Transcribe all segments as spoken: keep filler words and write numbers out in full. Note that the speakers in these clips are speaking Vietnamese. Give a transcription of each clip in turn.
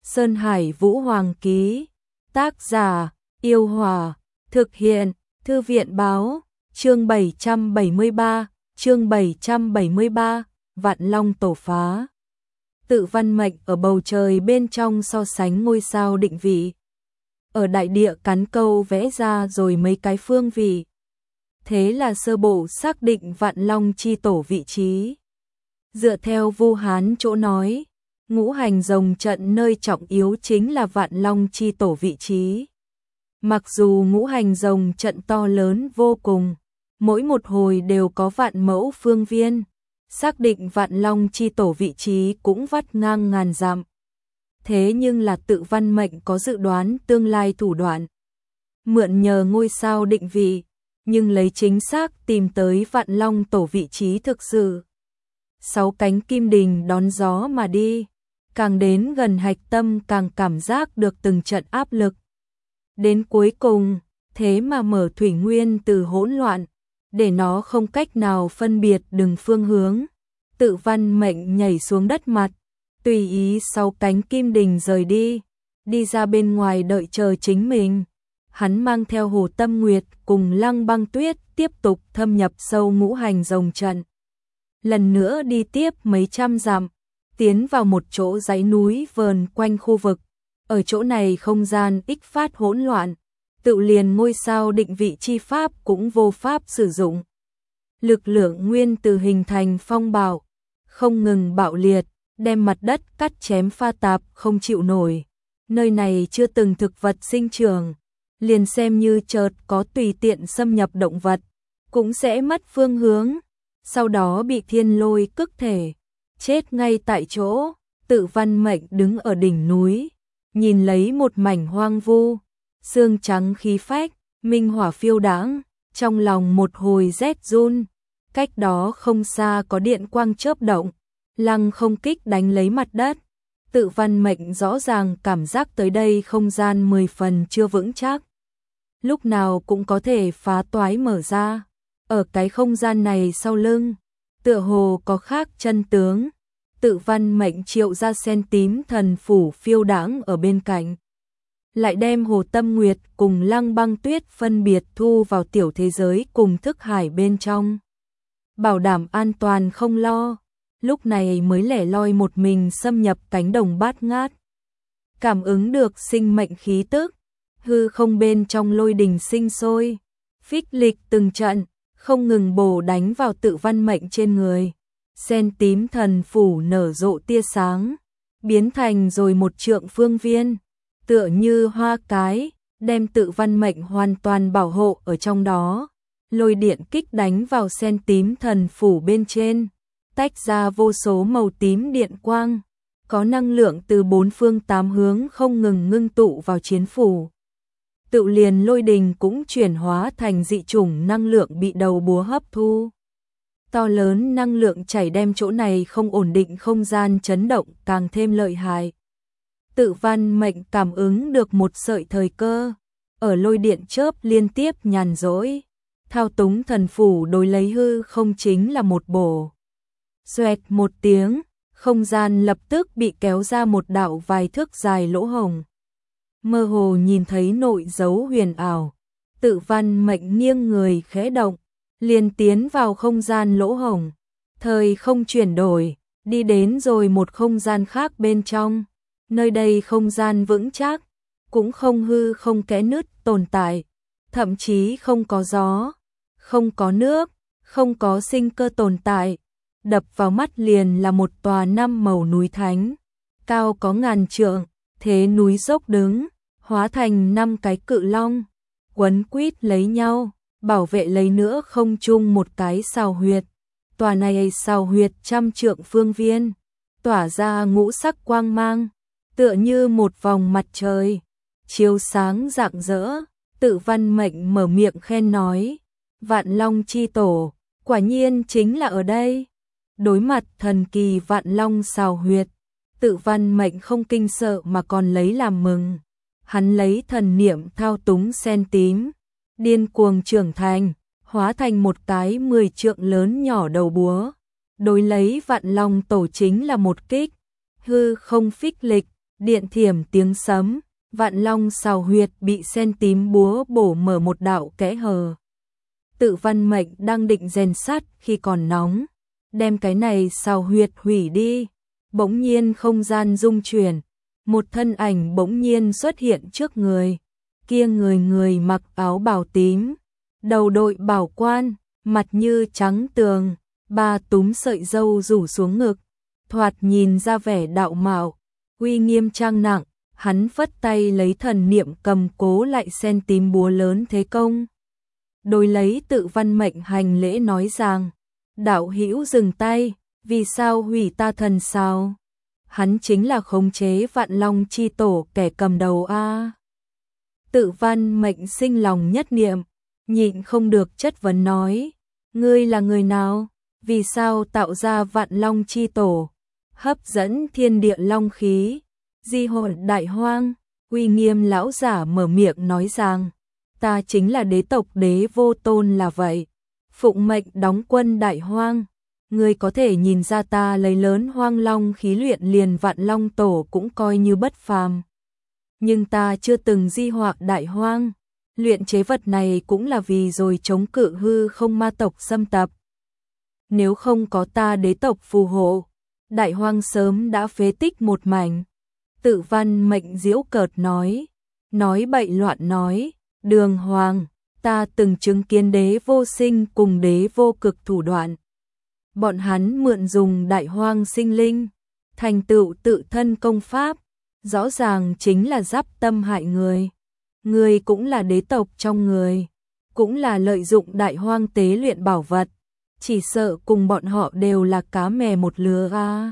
Sơn Hải Vũ Hoàng ký. Tác giả, Yêu Hòa. Thực hiện, Thư viện Báo. Chương bảy trăm bảy mươi ba, chương bảy trăm bảy mươi ba, Vạn Long tổ phá. Tự văn mệnh ở bầu trời bên trong so sánh ngôi sao định vị. Ở đại địa cắn câu vẽ ra rồi mấy cái phương vị. Thế là sơ bộ xác định Vạn Long chi tổ vị trí. Dựa theo Vu Hán chỗ nói, ngũ hành rồng trận nơi trọng yếu chính là Vạn Long chi tổ vị trí. Mặc dù ngũ hành rồng trận to lớn vô cùng, mỗi một hồi đều có vạn mẫu phương viên, xác định Vạn Long chi tổ vị trí cũng vắt ngang ngàn dặm. Thế nhưng là tự văn mệnh có dự đoán tương lai thủ đoạn. Mượn nhờ ngôi sao định vị, nhưng lấy chính xác tìm tới Vạn Long tổ vị trí thực sự. Sáu cánh kim đình đón gió mà đi, càng đến gần hạch tâm càng cảm giác được từng trận áp lực. Đến cuối cùng, thế mà mở thủy nguyên từ hỗn loạn, để nó không cách nào phân biệt đường phương hướng. Tự văn mệnh nhảy xuống đất mặt, tùy ý sáu cánh kim đình rời đi, đi ra bên ngoài đợi chờ chính mình. Hắn mang theo Hồ Tâm Nguyệt cùng Lăng Băng Tuyết tiếp tục thâm nhập sâu ngũ hành rồng trận. Lần nữa đi tiếp mấy trăm dặm, tiến vào một chỗ dãy núi vờn quanh khu vực. Ở chỗ này không gian ích phát hỗn loạn, tự liền ngôi sao định vị chi pháp cũng vô pháp sử dụng. Lực lượng nguyên từ hình thành phong bạo, không ngừng bạo liệt, đem mặt đất cắt chém pha tạp không chịu nổi. Nơi này chưa từng thực vật sinh trưởng, liền xem như chợt có tùy tiện xâm nhập động vật, cũng sẽ mất phương hướng, sau đó bị thiên lôi cức thể, chết ngay tại chỗ. Tự văn mệnh đứng ở đỉnh núi, nhìn lấy một mảnh hoang vu, xương trắng khí phách, minh hỏa phiêu đãng, trong lòng một hồi rét run. Cách đó không xa có điện quang chớp động, lăng không kích đánh lấy mặt đất. Tự văn mệnh rõ ràng cảm giác tới đây không gian mười phần chưa vững chắc, lúc nào cũng có thể phá toái mở ra. Ở cái không gian này sau lưng, tựa hồ có khác chân tướng. Tự văn mệnh triệu ra sen tím thần phủ phiêu đãng ở bên cạnh, lại đem Hồ Tâm Nguyệt cùng Lăng Băng Tuyết phân biệt thu vào tiểu thế giới cùng thức hải bên trong, bảo đảm an toàn không lo. Lúc này mới lẻ loi một mình xâm nhập cánh đồng bát ngát, cảm ứng được sinh mệnh khí tức, hư không bên trong lôi đình sinh sôi, phích lịch từng trận, không ngừng bổ đánh vào tự văn mệnh trên người. Sen tím thần phủ nở rộ tia sáng, biến thành rồi một trượng phương viên, tựa như hoa cái, đem tự văn mệnh hoàn toàn bảo hộ ở trong đó. Lôi điện kích đánh vào sen tím thần phủ bên trên, tách ra vô số màu tím điện quang, có năng lượng từ bốn phương tám hướng không ngừng ngưng tụ vào chiến phủ. Tự liền lôi đình cũng chuyển hóa thành dị chủng năng lượng bị đầu búa hấp thu. To lớn năng lượng chảy đem chỗ này không ổn định không gian chấn động càng thêm lợi hại. Tự văn mệnh cảm ứng được một sợi thời cơ, ở lôi điện chớp liên tiếp nhàn rỗi, thao túng thần phủ đối lấy hư không chính là một bổ. Xoẹt một tiếng, không gian lập tức bị kéo ra một đạo vài thước dài lỗ hổng. Mơ hồ nhìn thấy nội dấu huyền ảo, tự văn mệnh nghiêng người khẽ động, liền tiến vào không gian lỗ hổng, thời không chuyển đổi, đi đến rồi một không gian khác bên trong. Nơi đây không gian vững chắc, cũng không hư không kẽ nứt tồn tại, thậm chí không có gió, không có nước, không có sinh cơ tồn tại. Đập vào mắt liền là một tòa năm màu núi thánh, cao có ngàn trượng, thế núi dốc đứng, hóa thành năm cái cự long, quấn quýt lấy nhau, bảo vệ lấy nữa không chung một cái sào huyệt. Tòa này sào huyệt trăm trượng phương viên, tỏa ra ngũ sắc quang mang, tựa như một vòng mặt trời, chiếu sáng rạng rỡ. Tự văn mệnh mở miệng khen nói, Vạn Long chi tổ, quả nhiên chính là ở đây. Đối mặt thần kỳ Vạn Long sào huyệt, tự văn mệnh không kinh sợ mà còn lấy làm mừng. Hắn lấy thần niệm thao túng sen tím, điên cuồng trưởng thành, hóa thành một cái mười trượng lớn nhỏ đầu búa. Đối lấy Vạn Long tổ chính là một kích, hư không phích lịch, Điện thiểm tiếng sấm, Vạn Long xào huyệt bị sen tím búa bổ mở một đạo kẽ hở. Tự Văn Mệnh đang định rèn sắt khi còn nóng, đem cái này xào huyệt hủy đi. Bỗng nhiên không gian rung chuyển, một thân ảnh bỗng nhiên xuất hiện trước người. Kia người người mặc áo bào tím, đầu đội bảo quan, mặt như trắng tường, ba túm sợi râu rủ xuống ngực, thoạt nhìn ra vẻ đạo mạo, uy nghiêm trang nặng. Hắn phất tay lấy thần niệm cầm cố lại sen tím búa lớn thế công. Đối lấy Tự Văn Mệnh hành lễ nói rằng, đạo hữu dừng tay, vì sao hủy ta thần sao? Hắn chính là khống chế Vạn Long chi tổ kẻ cầm đầu a. Tự Văn Mệnh sinh lòng nhất niệm, nhịn không được chất vấn nói, ngươi là người nào? Vì sao tạo ra Vạn Long chi tổ, hấp dẫn thiên địa long khí? Di hồn đại hoang, uy nghiêm lão giả mở miệng nói rằng, ta chính là đế tộc Đế Vô Tôn là vậy. Phụng mệnh đóng quân đại hoang, ngươi có thể nhìn ra ta lấy lớn hoang long khí luyện liền Vạn Long tổ cũng coi như bất phàm. Nhưng ta chưa từng di họa đại hoang, luyện chế vật này cũng là vì rồi chống cự hư không ma tộc xâm tập. Nếu không có ta đế tộc phù hộ, đại hoang sớm đã phế tích một mảnh. Tự Văn Mệnh giễu cợt nói, nói bậy loạn nói, đường hoàng, ta từng chứng kiến Đế Vô Sinh cùng Đế Vô Cực thủ đoạn. Bọn hắn mượn dùng đại hoang sinh linh, thành tựu tự thân công pháp, rõ ràng chính là giáp tâm hại người. Người cũng là đế tộc trong người, cũng là lợi dụng đại hoang tế luyện bảo vật, chỉ sợ cùng bọn họ đều là cá mè một lứa a.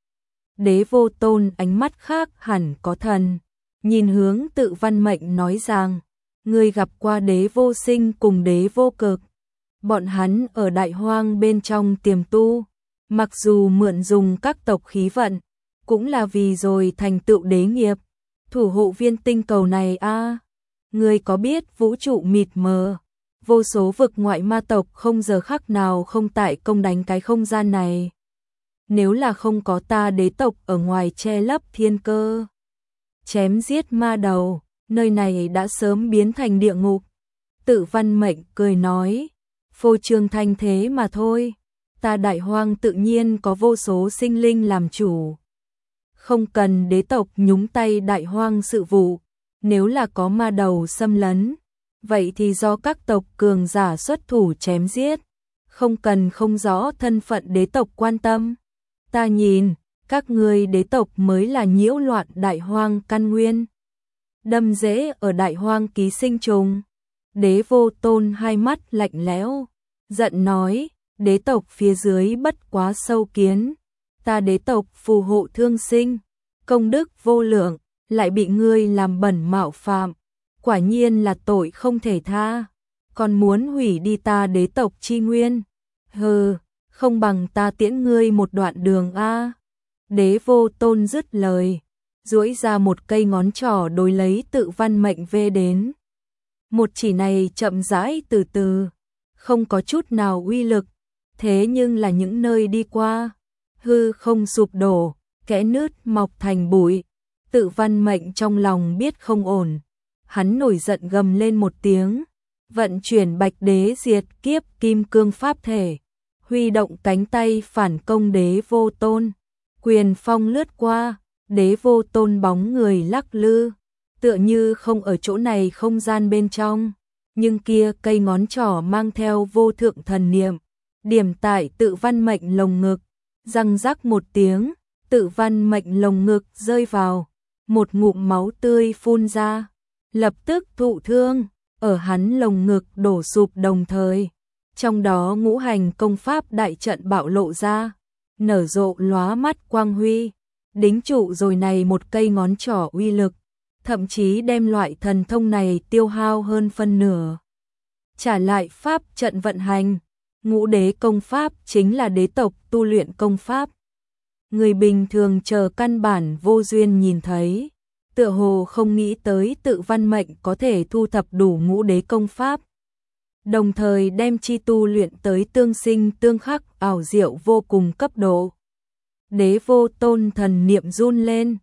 Đế Vô Tôn ánh mắt khác hẳn có thần, nhìn hướng Tự Văn Mệnh nói rằng, ngươi gặp qua Đế Vô Sinh cùng Đế Vô Cực. Bọn hắn ở đại hoang bên trong tiềm tu, mặc dù mượn dùng các tộc khí vận, cũng là vì rồi thành tựu đế nghiệp, thủ hộ viên tinh cầu này a. À, ngươi có biết vũ trụ mịt mờ, vô số vực ngoại ma tộc không giờ khắc nào không tại công đánh cái không gian này. Nếu là không có ta đế tộc ở ngoài che lấp thiên cơ, chém giết ma đầu, nơi này đã sớm biến thành địa ngục. Tự Văn Mệnh cười nói, phô trương thanh thế mà thôi, ta đại hoang tự nhiên có vô số sinh linh làm chủ. Không cần đế tộc nhúng tay đại hoang sự vụ, nếu là có ma đầu xâm lấn, vậy thì do các tộc cường giả xuất thủ chém giết, không cần không rõ thân phận đế tộc quan tâm. Ta nhìn, các ngươi đế tộc mới là nhiễu loạn đại hoang căn nguyên, đâm rễ ở đại hoang ký sinh trùng. Đế Vô Tôn hai mắt lạnh lẽo, giận nói, đế tộc phía dưới bất quá sâu kiến, ta đế tộc phù hộ thương sinh, công đức vô lượng, lại bị ngươi làm bẩn mạo phạm, quả nhiên là tội không thể tha, còn muốn hủy đi ta đế tộc chi nguyên. Hừ, không bằng ta tiễn ngươi một đoạn đường a. Đế Vô Tôn dứt lời, duỗi ra một cây ngón trỏ đối lấy Tự Văn Mệnh vê đến. Một chỉ này chậm rãi từ từ, không có chút nào uy lực, thế nhưng là những nơi đi qua, hư không sụp đổ, kẽ nứt mọc thành bụi. Tự Văn Mệnh trong lòng biết không ổn, hắn nổi giận gầm lên một tiếng, vận chuyển Bạch Đế Diệt Kiếp Kim Cương pháp thể, huy động cánh tay phản công Đế Vô Tôn. Quyền phong lướt qua, Đế Vô Tôn bóng người lắc lư, tựa như không ở chỗ này không gian bên trong, nhưng kia cây ngón trỏ mang theo vô thượng thần niệm, điểm tại Tự Văn Mệnh lồng ngực, răng rắc một tiếng, Tự Văn Mệnh lồng ngực rơi vào, một ngụm máu tươi phun ra, lập tức thụ thương, ở hắn lồng ngực đổ sụp đồng thời, trong đó ngũ hành công pháp đại trận bạo lộ ra, nở rộ lóa mắt quang huy, đính trụ rồi này một cây ngón trỏ uy lực, thậm chí đem loại thần thông này tiêu hao hơn phân nửa. Trả lại pháp trận vận hành, ngũ đế công pháp chính là đế tộc tu luyện công pháp. Người bình thường chờ căn bản vô duyên nhìn thấy, tựa hồ không nghĩ tới Tự Văn Mệnh có thể thu thập đủ ngũ đế công pháp, đồng thời đem chi tu luyện tới tương sinh tương khắc ảo diệu vô cùng cấp độ. Đế Vô Tôn thần niệm run lên,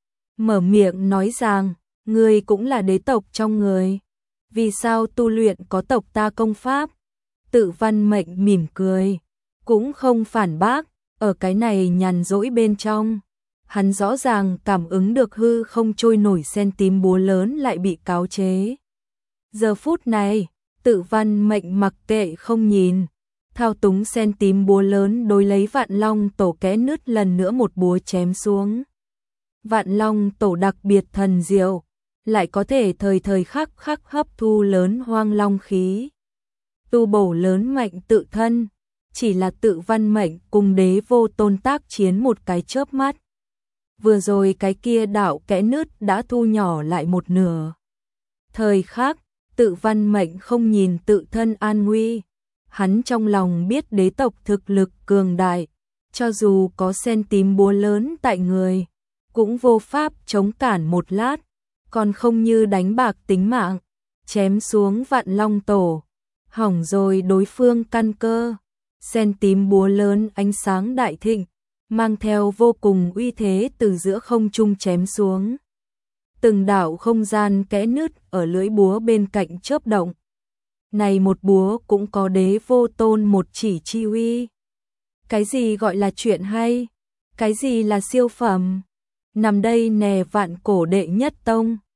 mở miệng nói rằng, ngươi cũng là đế tộc trong người. Vì sao tu luyện có tộc ta công pháp? Tự Văn Mệnh mỉm cười, cũng không phản bác, ở cái này nhàn rỗi bên trong. Hắn rõ ràng cảm ứng được hư không trôi nổi sen tím búa lớn lại bị cáo chế. Giờ phút này, Tự Văn Mệnh mặc kệ không nhìn, thao túng sen tím búa lớn đối lấy Vạn Long Tổ kẽ nứt lần nữa một búa chém xuống. Vạn Long Tổ đặc biệt thần diệu, lại có thể thời thời khắc khắc hấp thu lớn hoang long khí. Tu bổ lớn mạnh tự thân, chỉ là Tự Văn Mệnh cùng Đế Vô Tôn tác chiến một cái chớp mắt. Vừa rồi cái kia đạo kẽ nứt đã thu nhỏ lại một nửa. Thời khắc, Tự Văn Mệnh không nhìn tự thân an nguy. Hắn trong lòng biết đế tộc thực lực cường đại, cho dù có sen tím búa lớn tại người, cũng vô pháp chống cản một lát, còn không như đánh bạc tính mạng, chém xuống Vạn Long Tổ, hỏng rồi đối phương căn cơ. Sen tím búa lớn ánh sáng đại thịnh, mang theo vô cùng uy thế từ giữa không trung chém xuống. Từng đạo không gian kẽ nứt ở lưỡi búa bên cạnh chớp động. Này một búa cũng có Đế Vô Tôn một chỉ chi uy. Cái gì gọi là chuyện hay? Cái gì là siêu phẩm? Nằm đây nè Vạn Cổ đệ nhất tông.